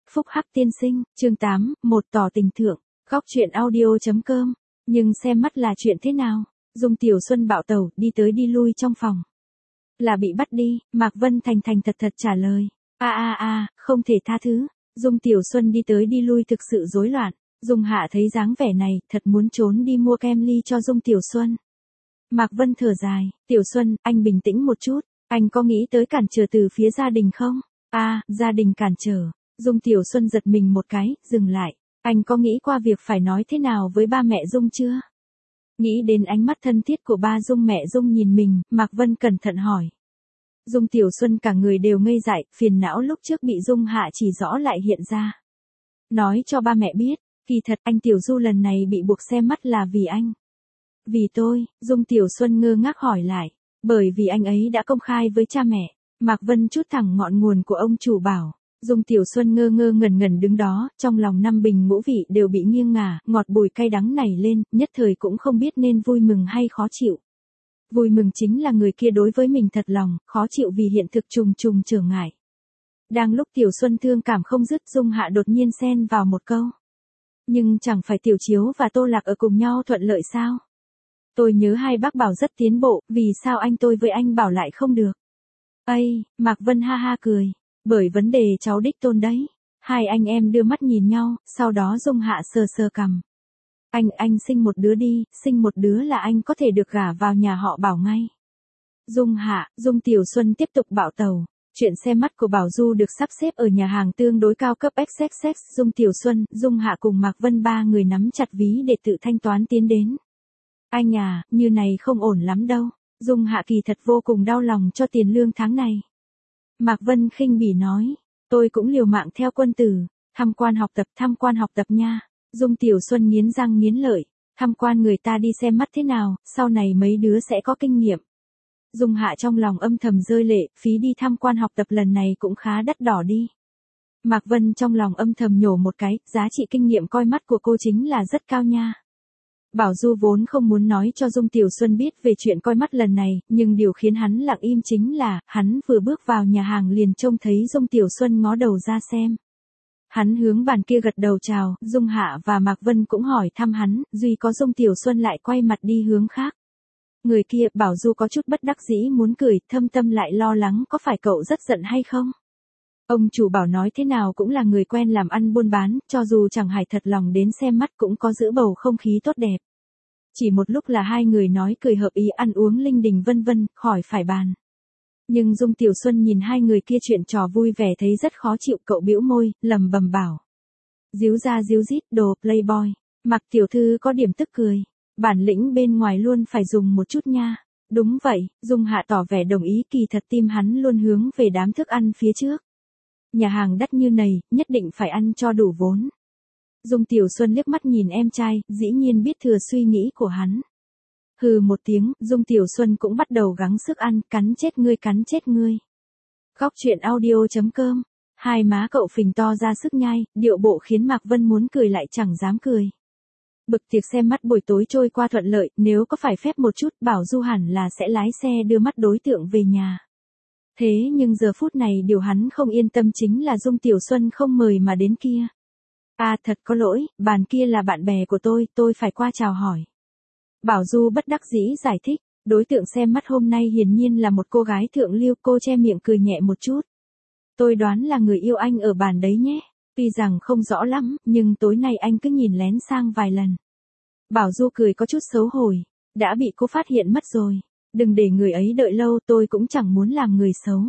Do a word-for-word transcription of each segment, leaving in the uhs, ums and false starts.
Phúc Hắc tiên sinh, chương tám, một tỏ tình thượng, góc truyện audio.com. Nhưng xem mắt là chuyện thế nào? Dung Tiểu Xuân bạo tẩu, đi tới đi lui trong phòng. Là bị bắt đi, Mạc Vân thành thành thật thật trả lời. A a a, không thể tha thứ. Dung Tiểu Xuân đi tới đi lui thực sự rối loạn. Dung Hạ thấy dáng vẻ này, thật muốn trốn đi mua kem ly cho Dung Tiểu Xuân. Mạc Vân thở dài, Tiểu Xuân, anh bình tĩnh một chút, anh có nghĩ tới cản trở từ phía gia đình không? A, à, gia đình cản trở. Dung Tiểu Xuân giật mình một cái, dừng lại. Anh có nghĩ qua việc phải nói thế nào với ba mẹ Dung chưa? Nghĩ đến ánh mắt thân thiết của ba Dung mẹ Dung nhìn mình, Mạc Vân cẩn thận hỏi. Dung Tiểu Xuân cả người đều ngây dại, phiền não lúc trước bị Dung Hạ chỉ rõ lại hiện ra. Nói cho ba mẹ biết, kỳ thật anh Tiểu Du lần này bị buộc xem mắt là vì anh. Vì tôi, Dung Tiểu Xuân ngơ ngác hỏi lại, bởi vì anh ấy đã công khai với cha mẹ. Mạc Vân chút thẳng ngọn nguồn của ông chủ bảo. Dung Tiểu Xuân ngơ ngơ ngẩn ngẩn đứng đó, trong lòng năm bình ngũ vị đều bị nghiêng ngả, ngọt bùi cay đắng nảy lên, nhất thời cũng không biết nên vui mừng hay khó chịu. Vui mừng chính là người kia đối với mình thật lòng, khó chịu vì hiện thực trùng trùng trở ngại. Đang lúc Tiểu Xuân thương cảm không dứt, Dung Hạ đột nhiên xen vào một câu. Nhưng chẳng phải Tiểu Chiếu và Tô Lạc ở cùng nhau thuận lợi sao? Tôi nhớ hai bác Bảo rất tiến bộ, vì sao anh tôi với anh Bảo lại không được? Ây, Mạc Vân ha ha cười. Bởi vấn đề cháu đích tôn đấy. Hai anh em đưa mắt nhìn nhau, sau đó Dung Hạ sờ sờ cằm. Anh, anh sinh một đứa đi, sinh một đứa là anh có thể được gả vào nhà họ Bảo ngay. Dung Hạ, Dung Tiểu Xuân tiếp tục bạo tàu. Chuyện xe mắt của Bảo Du được sắp xếp ở nhà hàng tương đối cao cấp ích ích ích, Dung Tiểu Xuân, Dung Hạ cùng Mạc Vân ba người nắm chặt ví để tự thanh toán tiến đến. Anh à, như này không ổn lắm đâu. Dung Hạ kỳ thật vô cùng đau lòng cho tiền lương tháng này. Mạc Vân khinh bỉ nói, tôi cũng liều mạng theo quân tử, tham quan học tập tham quan học tập nha. Dung Tiểu Xuân nghiến răng nghiến lợi, tham quan người ta đi xem mắt thế nào, sau này mấy đứa sẽ có kinh nghiệm. Dung Hạ trong lòng âm thầm rơi lệ, phí đi tham quan học tập lần này cũng khá đắt đỏ đi. Mạc Vân trong lòng âm thầm nhổ một cái, giá trị kinh nghiệm coi mắt của cô chính là rất cao nha. Bảo Du vốn không muốn nói cho Dung Tiểu Xuân biết về chuyện coi mắt lần này, nhưng điều khiến hắn lặng im chính là, hắn vừa bước vào nhà hàng liền trông thấy Dung Tiểu Xuân ngó đầu ra xem. Hắn hướng bàn kia gật đầu chào, Dung Hạ và Mạc Vân cũng hỏi thăm hắn, duy có Dung Tiểu Xuân lại quay mặt đi hướng khác. Người kia, Bảo Du có chút bất đắc dĩ muốn cười, thâm tâm lại lo lắng có phải cậu rất giận hay không? Ông chủ Bảo nói thế nào cũng là người quen làm ăn buôn bán, cho dù chẳng hài thật lòng đến xem mắt cũng có giữ bầu không khí tốt đẹp. Chỉ một lúc là hai người nói cười hợp ý ăn uống linh đình vân vân, khỏi phải bàn. Nhưng Dung Tiểu Xuân nhìn hai người kia chuyện trò vui vẻ thấy rất khó chịu, cậu bĩu môi, lầm bầm bảo. Díu ra díu dít, đồ playboy. Mạc Tiểu Thư có điểm tức cười. Bản lĩnh bên ngoài luôn phải dùng một chút nha. Đúng vậy, Dung Hạ tỏ vẻ đồng ý, kỳ thật tim hắn luôn hướng về đám thức ăn phía trước. Nhà hàng đắt như này, nhất định phải ăn cho đủ vốn. Dung Tiểu Xuân liếc mắt nhìn em trai, dĩ nhiên biết thừa suy nghĩ của hắn. Hừ một tiếng, Dung Tiểu Xuân cũng bắt đầu gắng sức ăn, cắn chết ngươi cắn chết ngươi. Góc truyện audio.com. Hai má cậu phình to ra sức nhai, điệu bộ khiến Mạc Vân muốn cười lại chẳng dám cười. Bực tiệc xem mắt buổi tối trôi qua thuận lợi, nếu có phải phép một chút, Bảo Du hẳn là sẽ lái xe đưa mắt đối tượng về nhà. Thế nhưng giờ phút này điều hắn không yên tâm chính là Dung Tiểu Xuân không mời mà đến kia. À thật có lỗi, bàn kia là bạn bè của tôi, tôi phải qua chào hỏi. Bảo Du bất đắc dĩ giải thích, đối tượng xem mắt hôm nay hiển nhiên là một cô gái thượng lưu, cô che miệng cười nhẹ một chút. Tôi đoán là người yêu anh ở bàn đấy nhé, tuy rằng không rõ lắm, nhưng tối nay anh cứ nhìn lén sang vài lần. Bảo Du cười có chút xấu hổ, đã bị cô phát hiện mất rồi. Đừng để người ấy đợi lâu, tôi cũng chẳng muốn làm người xấu.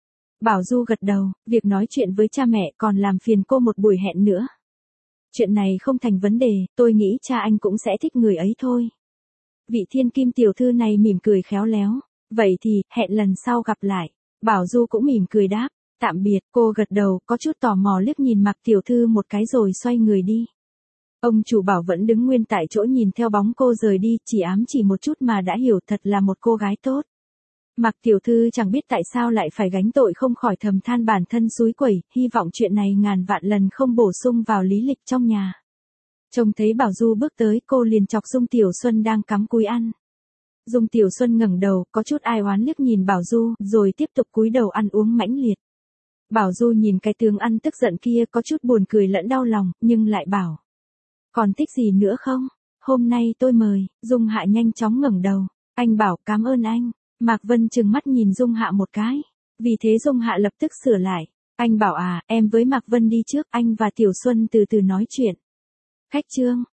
Bảo Du gật đầu, việc nói chuyện với cha mẹ còn làm phiền cô một buổi hẹn nữa. Chuyện này không thành vấn đề, tôi nghĩ cha anh cũng sẽ thích người ấy thôi. Vị thiên kim tiểu thư này mỉm cười khéo léo. Vậy thì, hẹn lần sau gặp lại. Bảo Du cũng mỉm cười đáp, tạm biệt, cô gật đầu, có chút tò mò liếc nhìn Mạc Tiểu Thư một cái rồi xoay người đi. Ông chủ Bảo vẫn đứng nguyên tại chỗ nhìn theo bóng cô rời đi, chỉ ám chỉ một chút mà đã hiểu thật là một cô gái tốt. Mạc Tiểu Thư chẳng biết tại sao lại phải gánh tội, không khỏi thầm than bản thân xúi quẩy, hy vọng chuyện này ngàn vạn lần không bổ sung vào lý lịch trong nhà. Trông thấy Bảo Du bước tới, cô liền chọc Dung Tiểu Xuân đang cắm cúi ăn. Dung Tiểu Xuân ngẩng đầu, có chút ai oán liếc nhìn Bảo Du, rồi tiếp tục cúi đầu ăn uống mãnh liệt. Bảo Du nhìn cái tướng ăn tức giận kia có chút buồn cười lẫn đau lòng, nhưng lại bảo. Còn thích gì nữa không? Hôm nay tôi mời. Dung Hạ nhanh chóng ngẩng đầu. Anh bảo cảm ơn anh. Mạc Vân trừng mắt nhìn Dung Hạ một cái. Vì thế Dung Hạ lập tức sửa lại. Anh bảo à, em với Mạc Vân đi trước, anh và Tiểu Xuân từ từ nói chuyện. Khách trương.